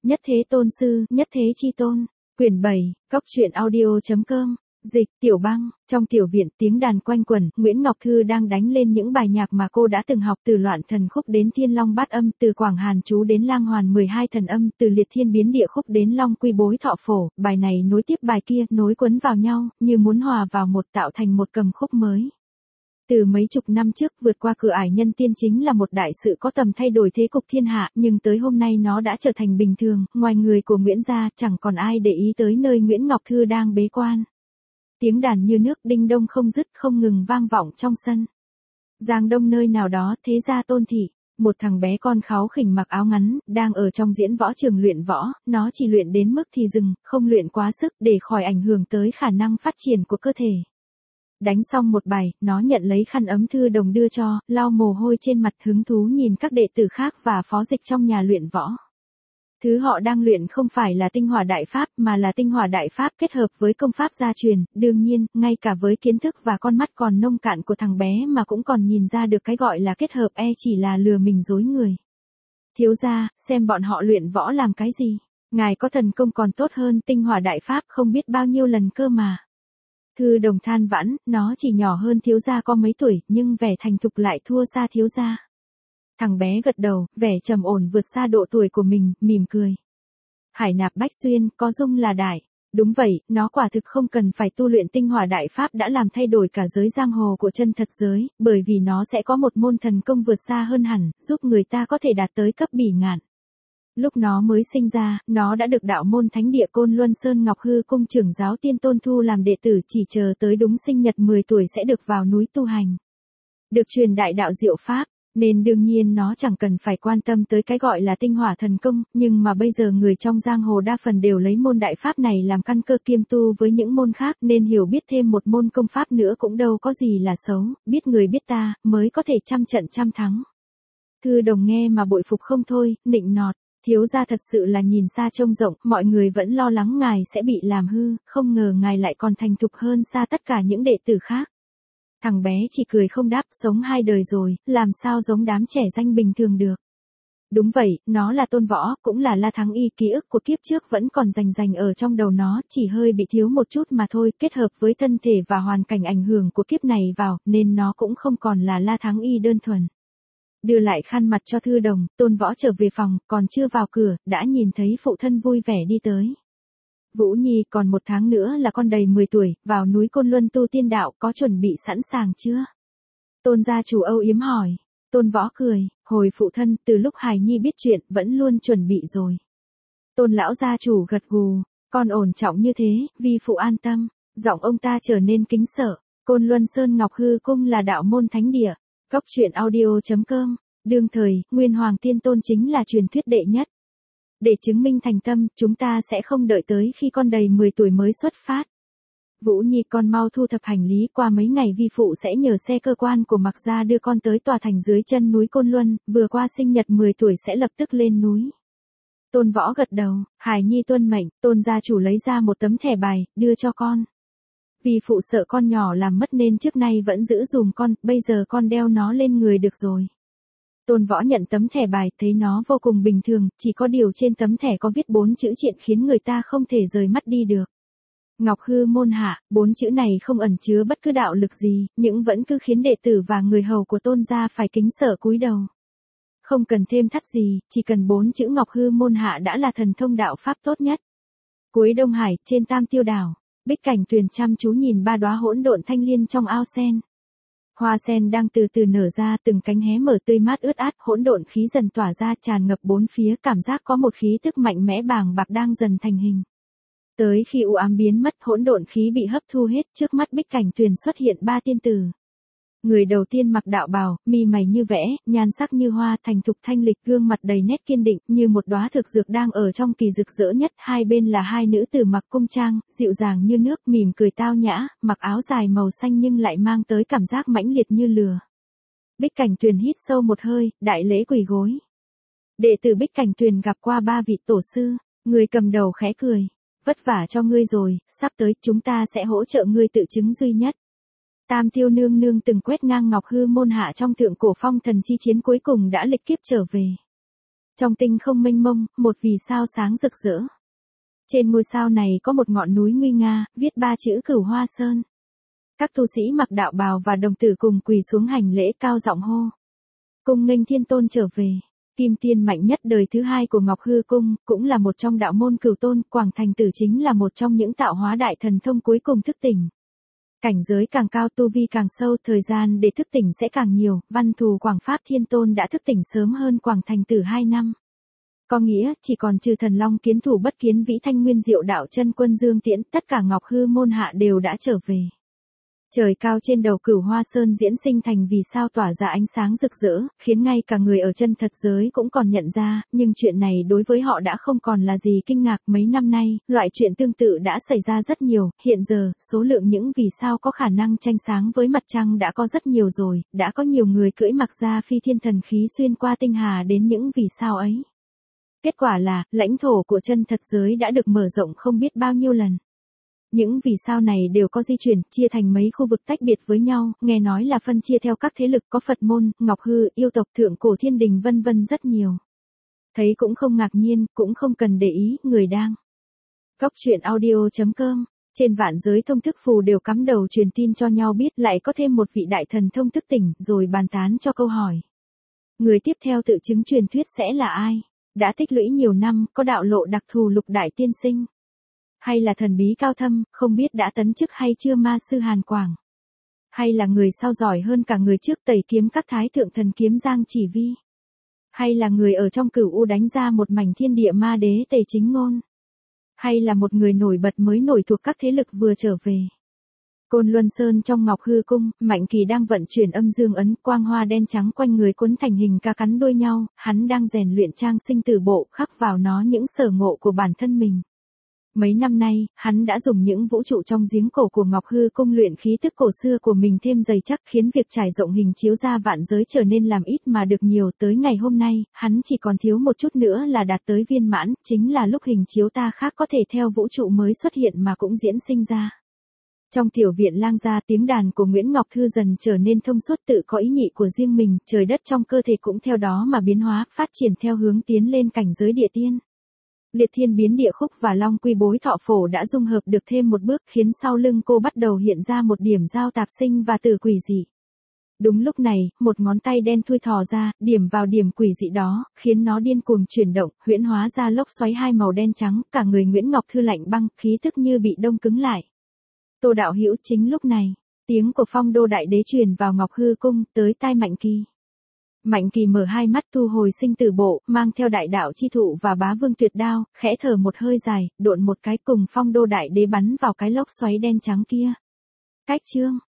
Nhất thế tôn sư, nhất thế chi tôn. Quyển 7, Cóc truyện audio.com. Dịch, Tiểu Băng. Trong tiểu viện tiếng đàn quanh quẩn, Nguyễn Ngọc Thư đang đánh lên những bài nhạc mà cô đã từng học, từ Loạn Thần Khúc đến Thiên Long Bát Âm, từ Quảng Hàn Chú đến Lang Hoàn 12 thần âm, từ Liệt Thiên Biến Địa Khúc đến Long Quy Bối Thọ Phổ, bài này nối tiếp bài kia, nối quấn vào nhau, như muốn hòa vào một, tạo thành một cầm khúc mới. Từ mấy chục năm trước, vượt qua cửa ải nhân tiên chính là một đại sự có tầm thay đổi thế cục thiên hạ, nhưng tới hôm nay nó đã trở thành bình thường, ngoài người của Nguyễn gia, chẳng còn ai để ý tới nơi Nguyễn Ngọc Thư đang bế quan. Tiếng đàn như nước đinh đông không dứt, không ngừng vang vọng trong sân. Giang Đông nơi nào đó, thế gia Tôn thị, một thằng bé con kháu khỉnh mặc áo ngắn, đang ở trong diễn võ trường luyện võ, nó chỉ luyện đến mức thì dừng, không luyện quá sức để khỏi ảnh hưởng tới khả năng phát triển của cơ thể. Đánh xong một bài, nó nhận lấy khăn ấm Thư Đồng đưa cho, lau mồ hôi trên mặt, hứng thú nhìn các đệ tử khác và phó dịch trong nhà luyện võ. Thứ họ đang luyện không phải là tinh hỏa đại pháp mà là tinh hỏa đại pháp kết hợp với công pháp gia truyền, đương nhiên, ngay cả với kiến thức và con mắt còn nông cạn của thằng bé mà cũng còn nhìn ra được cái gọi là kết hợp chỉ là lừa mình dối người. Thiếu gia, xem bọn họ luyện võ làm cái gì? Ngài có thần công còn tốt hơn tinh hỏa đại pháp không biết bao nhiêu lần cơ mà. Thư Đồng than vãn, nó chỉ nhỏ hơn thiếu gia có mấy tuổi, nhưng vẻ thành thục lại thua xa thiếu gia. Thằng bé gật đầu, vẻ trầm ổn vượt xa độ tuổi của mình, mỉm cười. Hải nạp bách xuyên, có dung là đại. Đúng vậy, nó quả thực không cần phải tu luyện tinh hỏa đại pháp đã làm thay đổi cả giới giang hồ của chân thật giới, bởi vì nó sẽ có một môn thần công vượt xa hơn hẳn, giúp người ta có thể đạt tới cấp bỉ ngạn. Lúc nó mới sinh ra, nó đã được đạo môn thánh địa Côn Luân Sơn Ngọc Hư cung trưởng giáo Tiên Tôn thu làm đệ tử, chỉ chờ tới đúng sinh nhật 10 tuổi sẽ được vào núi tu hành. Được truyền đại đạo diệu pháp, nên đương nhiên nó chẳng cần phải quan tâm tới cái gọi là tinh hỏa thần công, nhưng mà bây giờ người trong giang hồ đa phần đều lấy môn đại pháp này làm căn cơ kiêm tu với những môn khác, nên hiểu biết thêm một môn công pháp nữa cũng đâu có gì là xấu, biết người biết ta, mới có thể trăm trận trăm thắng. Thư Đồng nghe mà bội phục không thôi, nịnh nọt. Thiếu gia thật sự là nhìn xa trông rộng, mọi người vẫn lo lắng ngài sẽ bị làm hư, không ngờ ngài lại còn thành thục hơn xa tất cả những đệ tử khác. Thằng bé chỉ cười không đáp, sống 2 đời rồi, làm sao giống đám trẻ danh bình thường được. Đúng vậy, nó là Tôn Võ, cũng là La Thắng Y, ký ức của kiếp trước vẫn còn rành ở trong đầu nó, chỉ hơi bị thiếu một chút mà thôi, kết hợp với thân thể và hoàn cảnh ảnh hưởng của kiếp này vào, nên nó cũng không còn là La Thắng Y đơn thuần. Đưa lại khăn mặt cho Thư Đồng, Tôn Võ trở về phòng, còn chưa vào cửa, đã nhìn thấy phụ thân vui vẻ đi tới. Vũ Nhi, còn 1 tháng nữa là con đầy 10 tuổi, vào núi Côn Luân tu tiên đạo, có chuẩn bị sẵn sàng chưa? Tôn gia chủ âu yếm hỏi. Tôn Võ cười, hồi phụ thân, từ lúc Hải Nhi biết chuyện, vẫn luôn chuẩn bị rồi. Tôn lão gia chủ gật gù, con ổn trọng như thế, vi phụ an tâm. Giọng ông ta trở nên kính sợ. Côn Luân Sơn Ngọc Hư cung là đạo môn thánh địa. Cóc truyện audio.com. Đương thời, Nguyên Hoàng Tiên Tôn chính là truyền thuyết đệ nhất. Để chứng minh thành tâm, chúng ta sẽ không đợi tới khi con đầy 10 tuổi mới xuất phát. Vũ Nhi, con mau thu thập hành lý, qua mấy ngày vi phụ sẽ nhờ xe cơ quan của Mạc gia đưa con tới tòa thành dưới chân núi Côn Luân, vừa qua sinh nhật 10 tuổi sẽ lập tức lên núi. Tôn Võ gật đầu, Hải Nhi tuân mệnh. Tôn gia chủ lấy ra một tấm thẻ bài, đưa cho con. Vì phụ sợ con nhỏ làm mất nên trước nay vẫn giữ dùm con, bây giờ con đeo nó lên người được rồi. Tôn Võ nhận tấm thẻ bài, thấy nó vô cùng bình thường, chỉ có điều trên tấm thẻ có viết 4 chữ triện khiến người ta không thể rời mắt đi được. Ngọc Hư môn hạ, 4 chữ này không ẩn chứa bất cứ đạo lực gì, nhưng vẫn cứ khiến đệ tử và người hầu của Tôn gia phải kính sợ cúi đầu. Không cần thêm thắt gì, chỉ cần 4 chữ Ngọc Hư môn hạ đã là thần thông đạo pháp tốt nhất. Cuối Đông Hải, trên Tam Tiêu đảo, Bích Cảnh Tuyền chăm chú nhìn 3 đóa hỗn độn thanh liên trong ao sen. Hoa sen đang từ từ nở ra, từng cánh hé mở tươi mát ướt át, hỗn độn khí dần tỏa ra tràn ngập bốn phía, cảm giác có một khí tức mạnh mẽ bàng bạc đang dần thành hình. Tới khi u ám biến mất, hỗn độn khí bị hấp thu hết, trước mắt Bích Cảnh Tuyền xuất hiện 3 tiên tử. Người đầu tiên mặc đạo bào, mi mày như vẽ, nhan sắc như hoa, thành thục thanh lịch, gương mặt đầy nét kiên định, như một đóa thực dược đang ở trong kỳ rực rỡ nhất. Hai bên là 2 nữ tử mặc cung trang, dịu dàng như nước, mỉm cười tao nhã, mặc áo dài màu xanh nhưng lại mang tới cảm giác mãnh liệt như lửa. Bích Cảnh Tuyền hít sâu một hơi, đại lễ quỳ gối. Đệ tử Bích Cảnh Tuyền gặp qua 3 vị tổ sư, người cầm đầu khẽ cười. Vất vả cho ngươi rồi, sắp tới chúng ta sẽ hỗ trợ ngươi tự chứng duy nhất. Tam Tiêu nương nương từng quét ngang Ngọc Hư môn hạ trong thượng cổ phong thần chi chiến cuối cùng đã lịch kiếp trở về. Trong tinh không mênh mông, một vì sao sáng rực rỡ. Trên ngôi sao này có một ngọn núi nguy nga, viết 3 chữ Cửu Hoa Sơn. Các tu sĩ mặc đạo bào và đồng tử cùng quỳ xuống hành lễ cao giọng hô. Cung nghênh Thiên Tôn trở về. Kim tiên mạnh nhất đời thứ 2 của Ngọc Hư Cung, cũng là một trong đạo môn Cửu Tôn, Quảng Thành Tử chính là một trong những tạo hóa đại thần thông cuối cùng thức tỉnh. Cảnh giới càng cao tu vi càng sâu, thời gian để thức tỉnh sẽ càng nhiều, Văn Thù Quảng Pháp Thiên Tôn đã thức tỉnh sớm hơn Quảng Thành Tử 2 năm. Có nghĩa, chỉ còn trừ Thần Long Kiến Thủ Bất Kiến Vĩ Thanh Nguyên Diệu Đạo Chân Quân Dương Tiễn, tất cả Ngọc Hư môn hạ đều đã trở về. Trời cao trên đầu Cửu Hoa Sơn diễn sinh thành vì sao tỏa ra ánh sáng rực rỡ, khiến ngay cả người ở chân thật giới cũng còn nhận ra, nhưng chuyện này đối với họ đã không còn là gì kinh ngạc. Mấy năm nay, loại chuyện tương tự đã xảy ra rất nhiều, hiện giờ, số lượng những vì sao có khả năng tranh sáng với mặt trăng đã có rất nhiều rồi, đã có nhiều người cưỡi mặc ra phi thiên thần khí xuyên qua tinh hà đến những vì sao ấy. Kết quả là, lãnh thổ của chân thật giới đã được mở rộng không biết bao nhiêu lần. Những vì sao này đều có di chuyển, chia thành mấy khu vực tách biệt với nhau, nghe nói là phân chia theo các thế lực, có Phật môn, Ngọc Hư, yêu tộc, thượng cổ thiên đình vân vân rất nhiều. Thấy cũng không ngạc nhiên, cũng không cần để ý, người đang. Góc truyện audio.com, trên vạn giới thông thức phù đều cắm đầu truyền tin cho nhau biết lại có thêm một vị đại thần thông thức tỉnh, rồi bàn tán cho câu hỏi. Người tiếp theo tự chứng truyền thuyết sẽ là ai? Đã tích lũy nhiều năm, có đạo lộ đặc thù lục đại tiên sinh. Hay là thần bí cao thâm, không biết đã tấn chức hay chưa ma sư Hàn Quảng. Hay là người sau giỏi hơn cả người trước tẩy kiếm các thái thượng thần kiếm Giang Chỉ Vi. Hay là người ở trong Cửu U đánh ra một mảnh thiên địa ma đế Tề Chính Ngôn. Hay là một người nổi bật mới nổi thuộc các thế lực vừa trở về. Côn Luân Sơn trong Ngọc Hư Cung, Mạnh Kỳ đang vận chuyển âm dương ấn, quang hoa đen trắng quanh người cuốn thành hình cá cắn đuôi nhau, hắn đang rèn luyện trang sinh tử bộ, khắc vào nó những sở ngộ của bản thân mình. Mấy năm nay, hắn đã dùng những vũ trụ trong giếng cổ của Ngọc Hư Cung luyện khí tức cổ xưa của mình thêm dày chắc, khiến việc trải rộng hình chiếu ra vạn giới trở nên làm ít mà được nhiều. Tới ngày hôm nay, hắn chỉ còn thiếu một chút nữa là đạt tới viên mãn, chính là lúc hình chiếu ta khác có thể theo vũ trụ mới xuất hiện mà cũng diễn sinh ra. Trong tiểu viện Lang gia, tiếng đàn của Nguyễn Ngọc Thư dần trở nên thông suốt, tự có ý nhị của riêng mình, trời đất trong cơ thể cũng theo đó mà biến hóa, phát triển theo hướng tiến lên cảnh giới địa tiên. Liệt thiên biến địa khúc và long quy bối thọ phổ đã dung hợp được thêm một bước, khiến sau lưng cô bắt đầu hiện ra một điểm giao tạp sinh và tử quỷ dị. Đúng lúc này, một ngón tay đen thui thò ra, điểm vào điểm quỷ dị đó, khiến nó điên cuồng chuyển động, huyễn hóa ra lốc xoáy hai màu đen trắng, cả người Nguyễn Ngọc Thư lạnh băng, khí tức như bị đông cứng lại. Tô đạo hữu, chính lúc này, tiếng của Phong Đô Đại Đế truyền vào Ngọc Hư Cung, tới tai Mạnh Kỳ. Mạnh Kỳ mở hai mắt thu hồi sinh tử bộ, mang theo đại đạo chi thụ và bá vương tuyệt đao, khẽ thở một hơi dài, độn một cái cùng Phong Đô Đại Đế bắn vào cái lốc xoáy đen trắng kia. Cách chương